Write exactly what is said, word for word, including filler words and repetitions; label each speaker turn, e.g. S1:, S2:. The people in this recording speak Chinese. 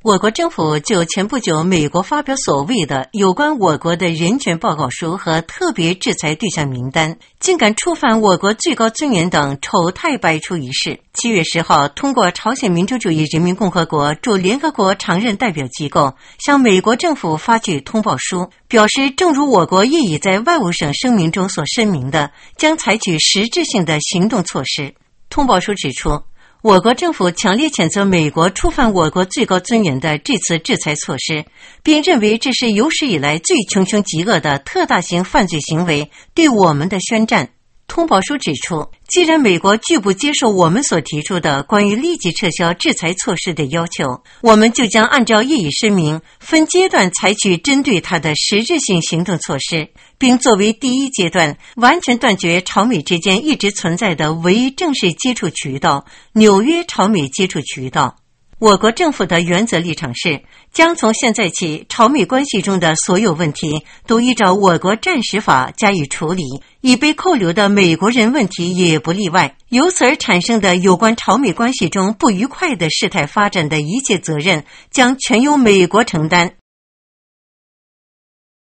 S1: 我国政府就前不久美国发表所谓的有关我国的人权报告书和特别制裁对象名单，竟敢触犯我国最高尊严等丑态百出一事，七月十号通过朝鲜民主主义人民共和国驻联合国常任代表机构向美国政府发去通报书，表示正如我国业已在外务省声明中所声明的，将采取实质性的行动措施。通报书指出，我国政府强烈谴责美国触犯我国最高尊严的这次制裁措施，并认为这是有史以来最穷凶极恶的特大型犯罪行为，对我们的宣战。通报书指出，既然美国拒不接受我们所提出的关于立即撤销制裁措施的要求，我们就将按照业已声明分阶段采取针对它的实质性行动措施，并作为第一阶段完全断绝朝美之间一直存在的唯一正式接触渠道——纽约朝美接触渠道。我国政府的原则立场是，将从现在起朝美关系中的所有问题都依照我国战时法加以处理，已被扣留的美国人问题也不例外。由此而产生的有关朝美关系中不愉快的事态发展的一切责任，将全由美国承担。